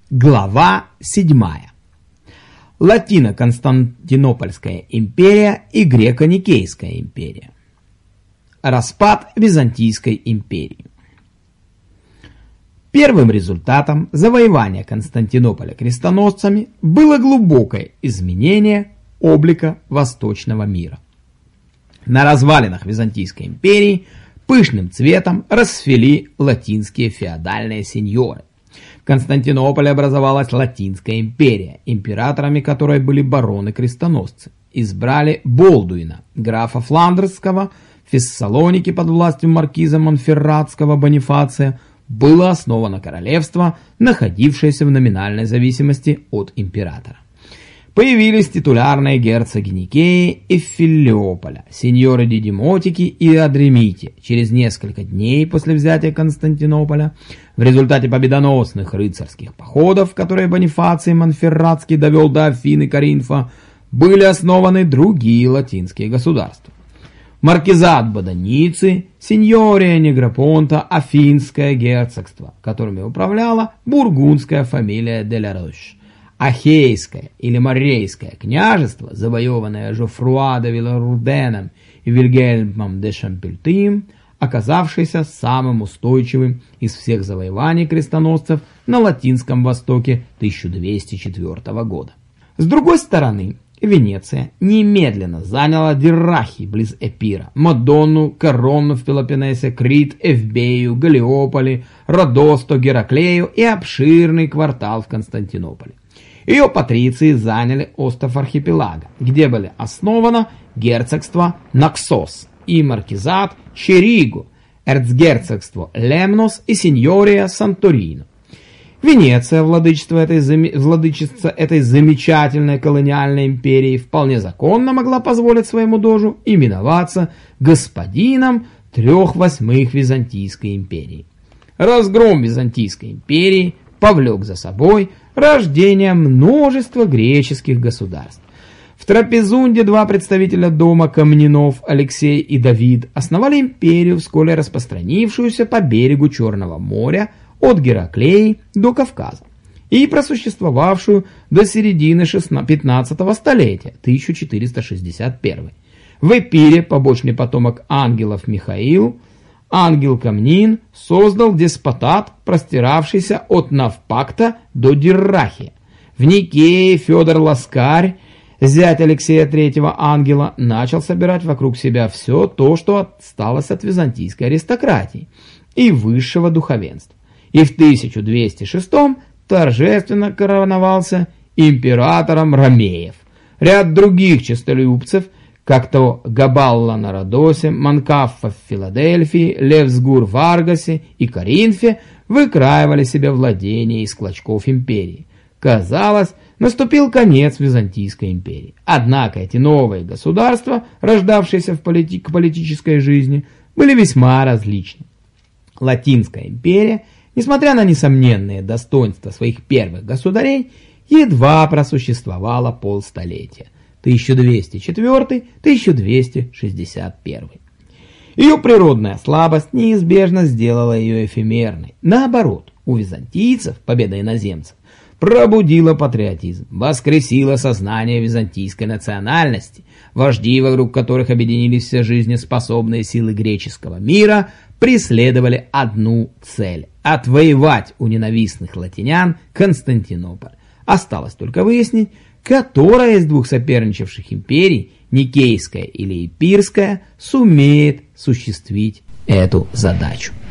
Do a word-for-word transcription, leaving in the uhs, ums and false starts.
Глава седьмая. Латино-Константинопольская империя и Греко-Никейская империя. Распад Византийской империи. Первым результатом завоевания Константинополя крестоносцами было глубокое изменение облика восточного мира. На развалинах Византийской империи пышным цветом расцвели латинские феодальные сеньоры. В Константинополе образовалась Латинская империя, императорами которой были бароны-крестоносцы. Избрали Болдуина, графа Фландерского. В Фессалонике под властью маркиза Монферратского Бонифация было основано королевство, находившееся в номинальной зависимости от императора. Появились титулярные герцоги Никеи и Филипполя, сеньоры Дидимотики и Адремити. Через несколько дней после взятия Константинополя, в результате победоносных рыцарских походов, которые Бонифаций Монферратский довел до Афин и Коринфа, были основаны другие латинские государства. Маркизат Бодоницы, сеньория Негропонта, Афинское герцогство, которыми управляла бургундская фамилия де ла Рош. Ахейское или Морейское княжество, завоеванное Жофруа де Виларуденом и Вильгельмом де Шампельтием, оказавшееся самым устойчивым из всех завоеваний крестоносцев на Латинском Востоке тысяча двести четвёртого года. С другой стороны, Венеция немедленно заняла Диррахи близ Эпира, Мадонну, Корону в Пелопоннесе, Крит, Эвбею, Галлиополи, Родосто, Гераклею и обширный квартал в Константинополе. Ее патриции заняли остров Архипелага, где были основано герцогство Наксос и маркизат Черигу, эрцгерцогство Лемнос и сеньория Санторино. Венеция, владычество этой, владычица этой замечательной колониальной империи, вполне законно могла позволить своему дожу именоваться господином трех восьмых Византийской империи. Разгром Византийской империи повлек за собой рождение множества греческих государств. В Трапезунде два представителя дома Комненов, Алексей и Давид, основали империю, вскоре распространившуюся по берегу Черного моря от Гераклеи до Кавказа и просуществовавшую до середины пятнадцатого столетия, тысяча четыреста шестьдесят первый. В Эпире побочный потомок ангелов Михаил, ангел Комнин, создал деспотат, простиравшийся от Навпакта до Диррахи. В Никее Федор Ласкарь, зять Алексея третьего ангела, начал собирать вокруг себя все то, что осталось от византийской аристократии и высшего духовенства. И в тысяча двести шестом торжественно короновался императором Ромеев. Ряд других честолюбцев, как то Габалла на Родосе, Манкаффа в Филадельфии, Левсгур в Аргосе и Коринфе, выкраивали себе владения из клочков империи. Казалось, наступил конец Византийской империи. Однако эти новые государства, рождавшиеся в полити- к политической жизни, были весьма различны. Латинская империя, несмотря на несомненные достоинства своих первых государей, едва просуществовала полстолетия. тысяча двести четвёртый — тысяча двести шестьдесят первый. Ее природная слабость неизбежно сделала ее эфемерной. Наоборот, у византийцев победа иноземцев пробудила патриотизм, воскресила сознание византийской национальности. Вожди, вокруг которых объединились все жизнеспособные силы греческого мира, преследовали одну цель – отвоевать у ненавистных латинян Константинополь. Осталось только выяснить, которая из двух соперничавших империй, Никейская или Эпирская, сумеет осуществить эту задачу.